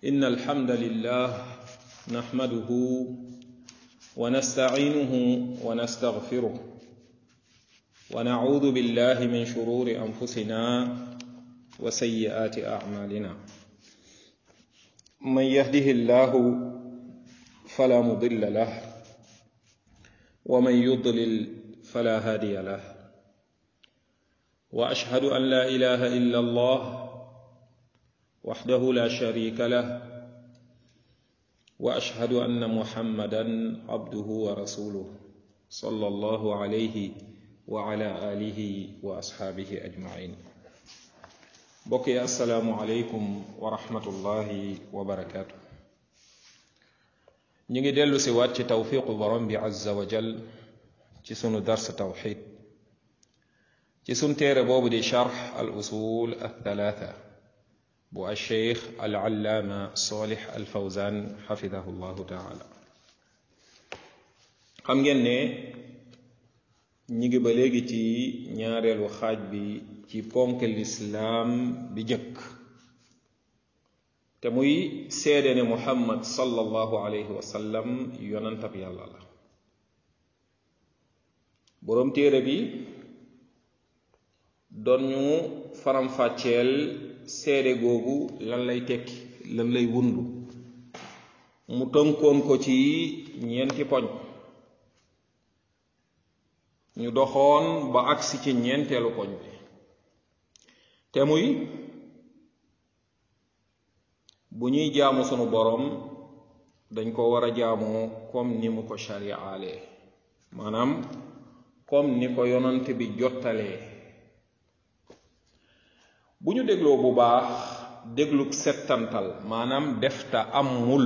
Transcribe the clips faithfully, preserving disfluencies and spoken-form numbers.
إن الحمد لله نحمده ونستعينه ونستغفره ونعوذ بالله من شرور أنفسنا وسيئات أعمالنا من يهده الله فلا مضل له ومن يضلل فلا هادي له وأشهد أن لا إله إلا الله وحده لا شريك له وأشهد أن محمدا عبده ورسوله صلى الله عليه وعلى آله وأصحابه أجمعين بقي السلام عليكم ورحمة الله وبركاته نيجي دلو سوات توفيق برم عز وجل ci sunu dars tawxid ci sunu téere boobu di charx al usul althalatha bu alcheikh alallaama solih alfawzan xafidahu llahu taala xam ngeen ne ñi ngi ba léegi ci ñaareelu xaaj bi ci ponk lislaam bi jëkk te muy seede ne muhammad sallallahu alayhi wa sallam yonantab yàlla la boroom téere bi doon ñu faram-fàcceel seede googu lan lay tekki lan lay wundu mu tënkoon ko ci ñeenti poñ ñu doxoon ba agsi ci ñeenteelu poñ bi te muy bu ñuy jaamu sunu boroom dañ ko war a jaamoo comme ni mu ko shari'aalee maanaam comme ni ko yonant bi jottalee bu ñu dégloo bu baax dégluk settantal maanaam defta amul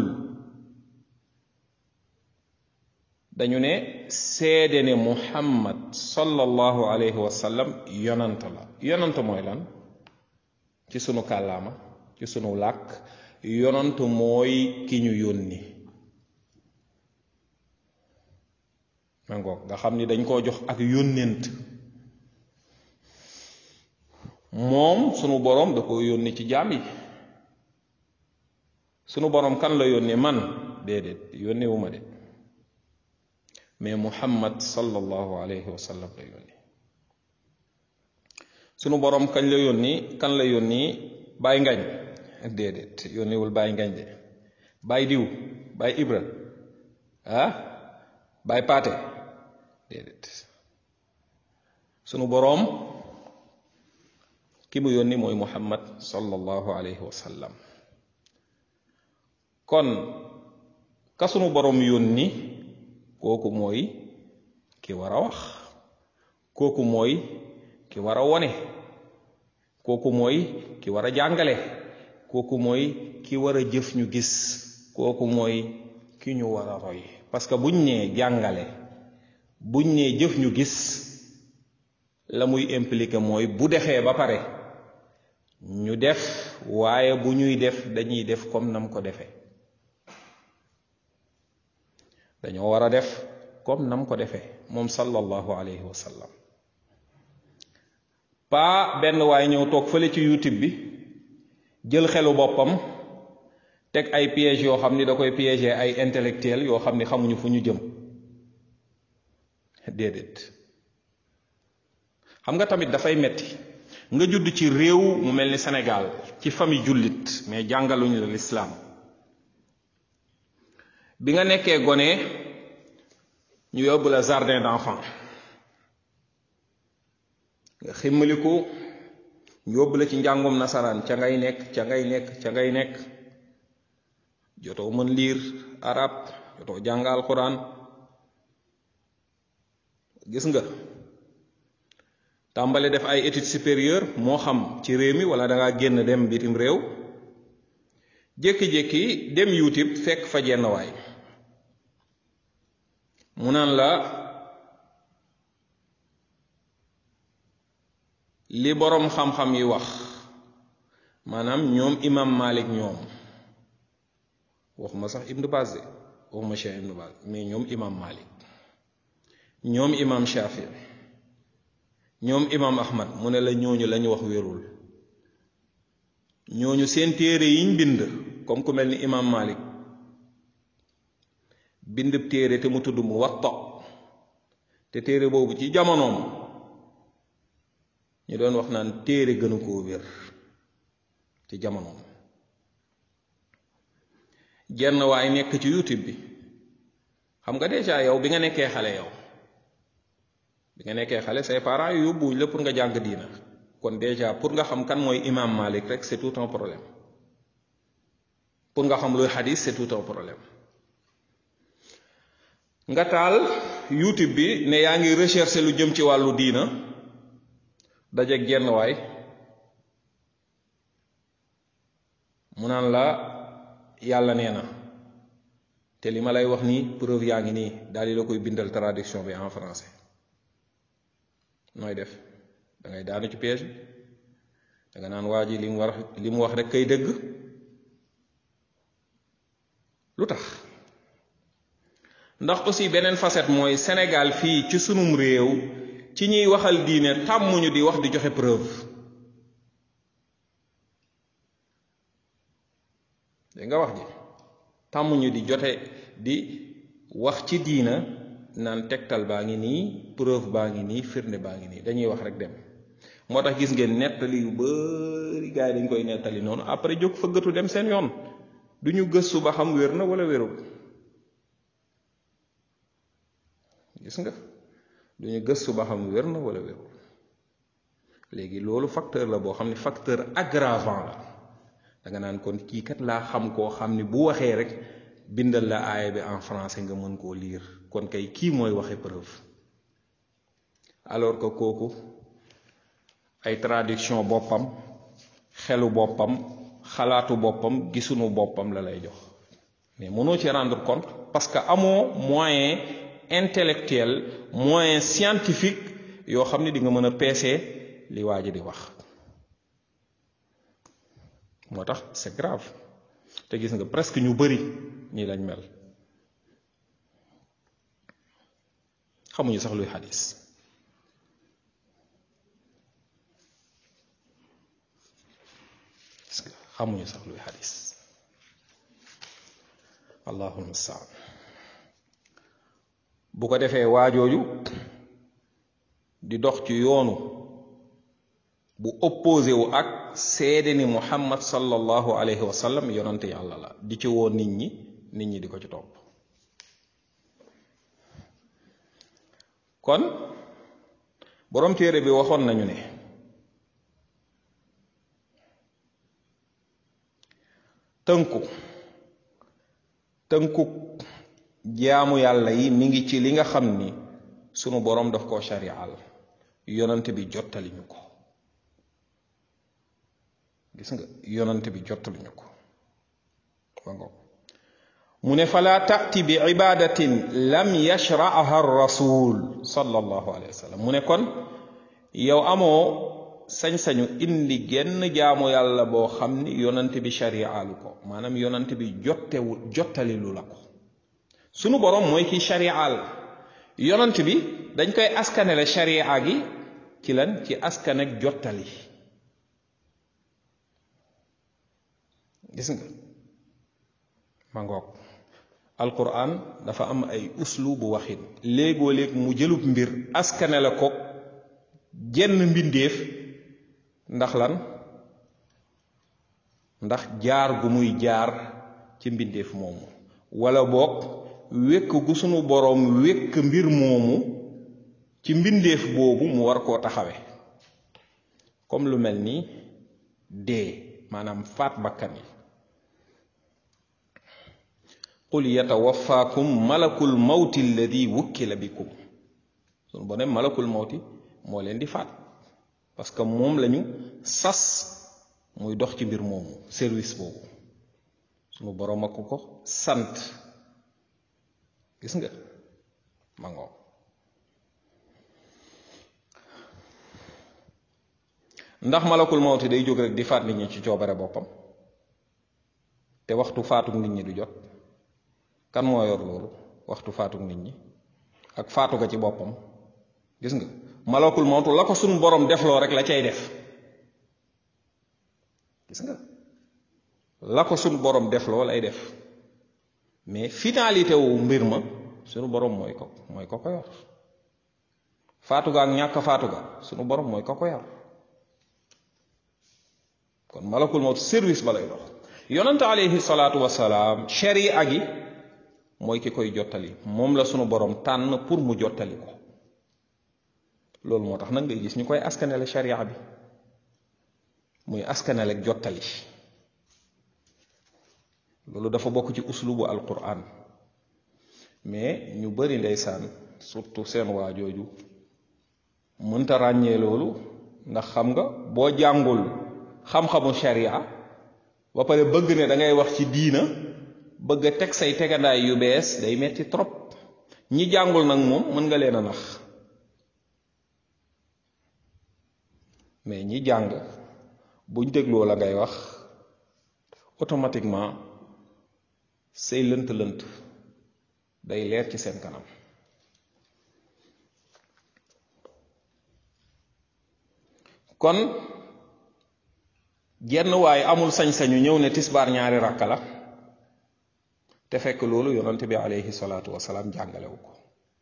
dañu ne seede ne muhammad sallallahu alayhi wa sallam yonant la yonant mooy lan ci sunu kàllaama ci sunu làkk yonant mooy ki ñu yónni mangoog nga xam ni dañ koo jox ak yónnent moom sunu boroom da ko yónni ci jaam yi sunu boroom kan la yónni man déedéet yónni wu ma de mais muhammad sallallahu alayhi wa sallam la yónni sunu boroom kañ la yónni kan la yónni baay ngañ déedéet yónniwul baay ngañ de baay diw baay ibra ah baay paate déedéet sunu boroom ki mu yónni mooy muhammad sallallahu alayhi wa sallam kon ka sunu boroom yónni kooku mooy ki war a wax kooku mooy ki war a wone kooku mooy ki war a jàngale kooku mooy ki war a jëf ñu gis kooku mooy ki ñu war a roy parce que buñ nee jàngale buñ nee jëf ñu gis la muy impliqué mooy bu defee ba pare ñu def waaye bu ñuy def dañuy def comme nam ko defee dañoo war a def comme nam ko defee moom sallallahu alayhi wa sallam pas benn waaye ñëw toog fële ci youtube bi jël xelu boppam teg ay pièges yoo xam ni da koy piéger ay intellectuels yoo xam ni xamuñu fu ñu jëm déedéet xam nga tamit dafay metti nga judd ci réew mu mel ni Sénégal ci famille jullit mais jàngaluñu la lislaam bi nga nekkee gone ñu yóbbu la jardin d'enfants nga ximmaliku ñu yóbbu la ci njàngum nasaraan ca ngay nekk ca ngay nekk ca ngay nekk jotoo mën liir arab jotoo jàng alquran gis nga tàmbale def ay études supérieures moo xam ci réew mi wala da ngaa génn dem bitim réew jékki-jékki dem youtube fekk fa jenn waay mu naan la li boroom xam-xam yi wax maanaam ñoom imam malik ñoom waxuma sax ibnu Baz de waxuma cheikh ibnu Baz mais ñoom imam malik ñoom imam shafi ñoom imam ahmad mu ne la ñooñu lañu wax wérul ñooñu seen téere yiñ bind comme ku mel ni imam Malik bind téere te mu tudd Muwatta te téere boobu ci jamonoom ñu doon wax naan téere gënu koo wér ci jamonoom. jenn waay nekk ci YouTube bi, xam nga déjà yow bi nga nekkee xale yow bi nga nekkee xale say parents yu yóbbuwuñ la pour nga jàng diina, kon déjà pour nga xam kan mooy imam Malik rek c'est tout un problème. pour nga xam luy xadis c'est tout un problème. nga taal YouTube bi ne yaa ngi rechercher lu jëm ci wàllu diina, dajeeg jenn waay mu naan la yàlla nee na te li ma lay wax nii preuve yaa ngi nii, daal di la koy bindal traduction bi en français. nooy def? da ngay daanu ci piège bi, da nga naan waa ji li mu war li mu wax rek kay dëgg. lu tax? ndax aussi beneen facette mooy Sénégal fii ci sunum réew ci ñuy waxal diine tàmmuñu di wax di joxe preuve. dégg nga wax ji, tàmmuñu di jote di wax ci diina naan tegtal baa ngi nii, preuve baa ngi nii, firnde baa ngi nii, dañuy wax rek dem. moo tax gis ngeen nettali yu bari gars yi dañ koy nettali noonu, après jóg fëggatu dem seen yoon, du ñu gëstu ba xam wér na wala wérul. gis nga, du ñu gëstu ba xam wér na wala wérul. léegi loolu facteur la boo xam ne facteur aggravant la. da nga naan kon kii kat laa xam koo xam ni bu waxee rek bindal la aaya bi en français nga mën koo lire, kon kay kii mooy waxe preuve. alors que kooku ay traduction boppam, xelu boppam, xalaatu boppam, gisunu boppam la lay jox, mais mënoo ci rendre compte parce que amoo moyen intellectuel, moyen scientifique yoo xam ne di nga mën a peese li waa ji di wax. moo tax c'est grave. te gis nga presque ñu bari ñii lañ mel, xamuñu sax luy xadis. xamuñu sax luy xadis. allahul mustaan. bu ko defee waajooju di dox ci yoonu bu opposé wu ak seede ni muhammad sallallahu alayhi wa sallam yonante yàlla la, di ci woo nit ñi nit ñi di ko ci topp. kon boroom téere bi waxoon nañu ne tënku tënku jaamu yàlla yi mi ngi ci li nga xam ni sunu boroom daf koo shari'al, yonante bi jottali ñu ko. gis nga, yonante bi jottali ñu ko. mu ne fala taati bi ibadatin lam yashra'aha ar-rasul sallallahu alayhi wa sallam. mu ne kon yow amoo sañ-sañu indi genn jaamu yàlla boo xam ni yonante bi shari'alu ko, maanaam yonante bi jottewul jottalilu la ko. sunu borom mooy ki shari'al, yonante bi dañ koy askanele sharia gi ci lan? ci askan ak jottali. gis nga ma ngoog, alquran dafa am ay uslubu waxin, léegoo léeg mu jëlub mbir askane la ko jenn mbindeef, ndax lan? ndax jaar gu muy jaar ci mbindeef moomu, wala boog wékk gu sunu boroom wékk mbir moomu ci mbindeef boobu mu war koo taxawe. comme lu mel ni dee, maanaam faat bakkan yi. qul yatawaffakum malakul mawti alladi wukkila bikum. sunu bone malakul mawti moo leen di faat parce que moom lañu sas muy dox ci mbir moomu, service boobu sunu boroom ak ko sant. gis nga ma ngoo. ndax malakul mawti day jóg rek di faat nit ñi ci coobare boppam te waxtu faatuk nit ñi du jot? kan moo yor loolu, waxtu faatuk nit ñi ak faatu ga ci boppam? gis nga, malakul mawtu la ko sunu borom defloo rek la cay def. gis nga la ko sunu borom def loo lay def mais finalité wu mbir ma sunu borom mooy ko mooy ko ko yor faatu ga ak ñàkk faatu ga sunu borom mooy ko ko yor kon malakul mawt service ba lay dox yonante alayhi salaatu wasalaam sharia gi mooy ki koy jottali moom la sunu borom tànn pour mu jottali ko loolu moo tax nag ngay gis ñu koy askanale sharia bi muy askanale ak jottali loolu dafa bokk ci uslubu alquran mais ñu bari ndeysaan surtout seen waa jooju mënta ràññee loolu ndax xam nga boo jàngul xam-xamu sharia ba pare bëgg ne da ngay wax ci diina bëgg a teg say tegandaay yu bees day metti trop ñi jàngul nag moom mën nga leen a nax mais ñi jàng buñ dégloo la ngay wax automatiquement say lënt-lënt day leer ci seen kanam kon jenn waaye amul sañ-sañu ñëw ne tisbaar ñaari rakka la te fekk loolu yonante bi alayhi salaatu wasalaam jàngalewu ko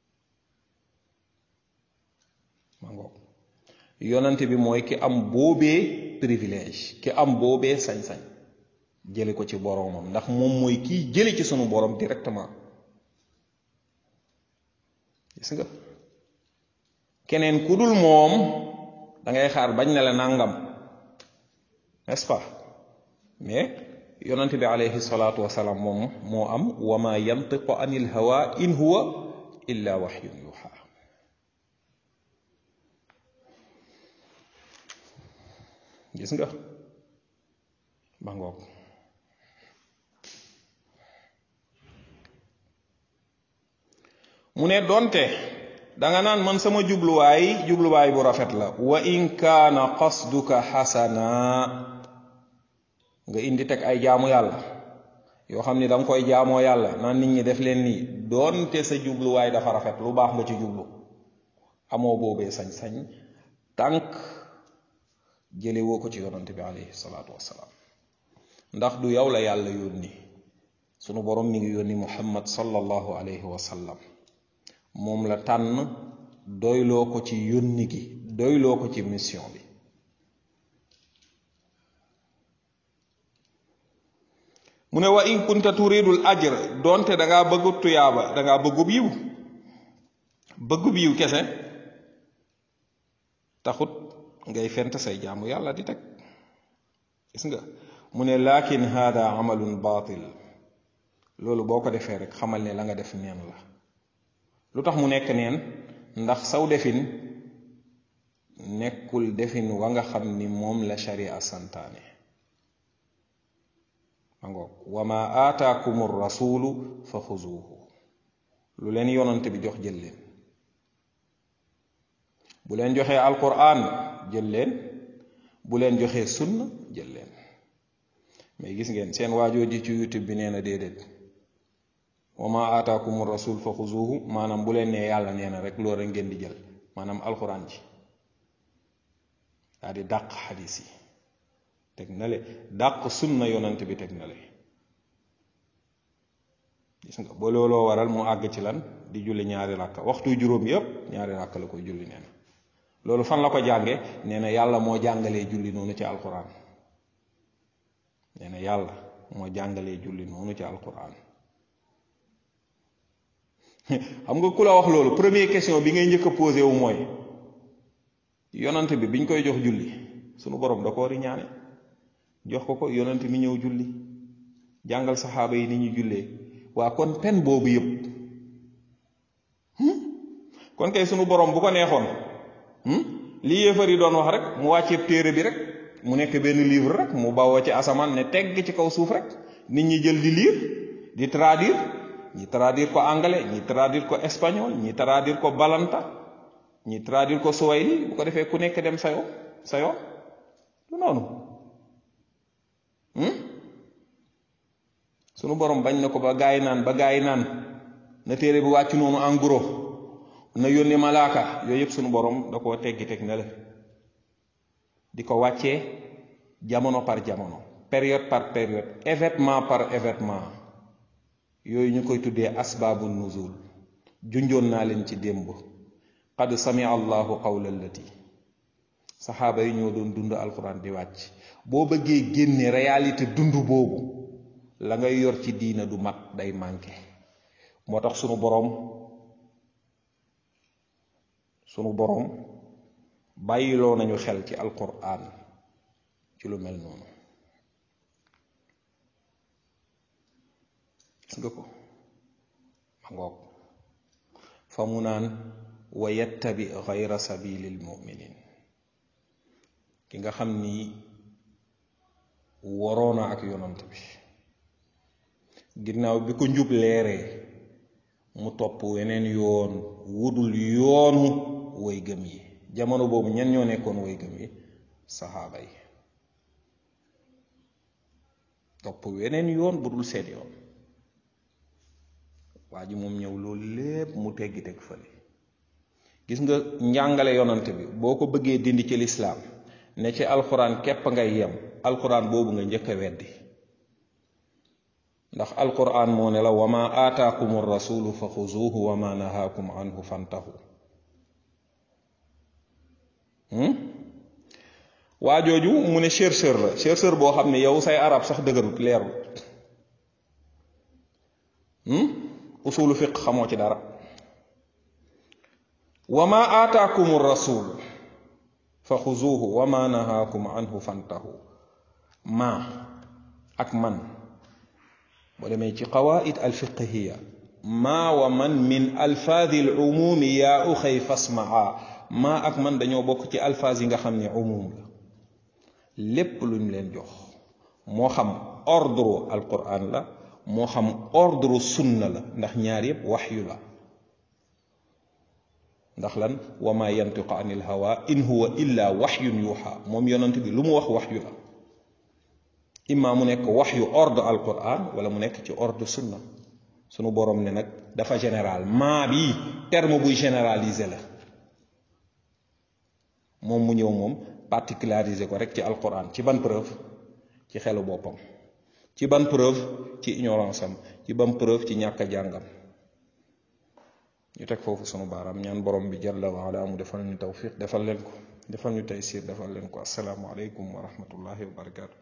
ma ngoog yonante bi mooy ki am boobee privilège ki am boobee sañ-sañ jële ko ci boroomam ndax moom mooy kiy jële ci sunu boroom directement gis nga keneen ku dul moom da ngay xaar bañ ne la nangam n'est-ce pas mais yonante bi alayhi salaatu wasalaam moom moo am wa ma yantiqu anil hawa in huwa illa wahyun yuha gis nga ba ngoog mu ne donte danga naan man sama jubluwaay jubluwaay bu rafet la wa in kaana qasduka xasana nga indi teg ay jaamu yàlla yoo xam ni danga koy jaamoo yàlla naan nit ñi def leen nii donte sa jubluwaay dafa rafet lu baax nga ci jublu amoo boobee sañ-sañ tànk jële woo ko ci yonante bi alayhi salaatu wassalaam ndax du yow la yàlla yónni sunu borom mi ngi yónni muhammad sallallahu alayhi wa sallam moom la tànn doyloo ko ci yónni gi doyloo ko ci mission bi mu ne wa in kunta turidul ajr donte dangaa bëggub tuyaaba dangaa bëggub yiw bëggub yiw kese taxut ngay fent say jaamu yàlla di teg gis nga mu ne lakin hada amalun batil loolu boo ko defee rek xamal ne la nga def neen la lu tax mu nekk neen ndax saw defin nekkul defin wa nga xam ni moom la sharia santaane ma ngoog wa ma aataakum rasulu fa xuzuuhu lu leen yonante bi jox jël leen bu leen joxee alquran jël leen bu leen joxee sunna jël leen mais gis ngeen seen waajoo ji ci youtube bi nee na déedéet wa ma aataakum rasul fa xuzuuhu maanaam bu leen nee yàlla nee na rek loolu rek ngeen di jël maanaam alquran ji daa di dàq xadis yi teg na le dàq sunna yonant bi teg na le gis nga ba looloo waral mu àgg ci lan di julli ñaari ràkka waxtu juróom yépp ñaari ràkka la koy julli nee na loolu fan la ko jànge nee na yàlla moo jàngalee julli noonu ci alquran nee na yàlla moo jàngalee julli noonu ci alquran xam nga ku la wax loolu première question bi ngay njëkk a posé wu mooy yonant bi biñ koy jox julli sunu borom da koo riñaane jox ko ko yonant mi ñëw julli jàngal saxaaba yi ni ñu jullee waa kon pen boobu yëpp kon kay sunu borom bu ko neexoon li yéefar yi doon wax rek mu wàcceeb téere bi rek mu nekk benn livre rek mu bawoo ci asamaan ne tegg ci kaw suuf rek nit ñi jël di lire di traduire ñi traduire ko anglais ñi traduire ko espagnol ñi traduire ko balanta ñi traduire ko swahili bu ko defee ku nekk dem sa yoon sa yoon du noonu sunu borom bañ na ko ba gaay naan ba gaay naan na téere bi wàcc noonu en gros na yónni malaaka yooyu yëpp sunu borom da koo teggi teg na la di ko wàccee jamono par jamono période par période événement par événement yooyu ñu koy tuddee asbaabu nuzul junjoon naa leen ci démb qad samia allahu qawla allati saxaaba yi ñoo doon dund alquran di wàcc boo bëggee génne réalité dund boobu la ngay yor ci diina du mat day manqué moo tax sunu boroom sunu boroom bàyyiloo nañu xel ci alquran ci lu mel noonu gis nga ko ma ngoog fa mu naan wa yattabi gayra sabilil muminin ki nga xam ni waroona ak yonant bi ginnaaw bi ko njub leeree mu topp weneen yoon wudul yoonu way gëm yi jamono boobu ñan ñoo nekkoon way gëm yi saxaaba yi topp weneen yoon bu dul seen yoon waa ji moom ñëw loolu lépp mu teggi teg fële gis nga njàngale yonant bi boo ko bëggee dindi ci lislaam ne ci alxuraan képp ngay yem alxuraan boobu nga njëkk a weddi ndax alxuraan moo ne la wa ma aataakumu rasulu fa xuzuuhu wa ma nahaakum anhu fantahu waa jooju mu ne chercheur la chercheur boo xam ne yow say arab sax dëgërut leerul usulu fiq xamoo ci dara wa ma aataakumu rasul fa xuzuuhu wa ma nahaakum anhu fantahu ma ak man boo demee ci qawaid alfiqhiya ma wa man min alfaadi alumumi yaa uxay fasmaa ma ak man dañoo bokk ci alfaaz yi nga xam ne umum la lépp luñ leen jox moo xam ordre alquran la moo xam ordre sunna la ndax ñaar yépp waxyu la ndax lan wa ma yantiqu anil hawa in huwa illa waxyun yuuxa moom yonent bi lu mu wax waxyu la imma mu nekk waxyu ordre alquran wala mu nekk ci ordre sunna sunu borom ne nag dafa général maa bi terme buy généraliser la moom mu ñëw moom particulariser ko rek ci alquran ci ban preuve ci xelu boppam ci ban preuve ci ignorance am ci ban preuve ci ñàkk a jàngam ñu teg foofu sunu baaraam ñaan borom bi jalla wa ala mu defal ñu tawfiq defal leen ko defal ñu taysir defal leen ko assalaamu aleykum wa rahmatullahi wa barakatu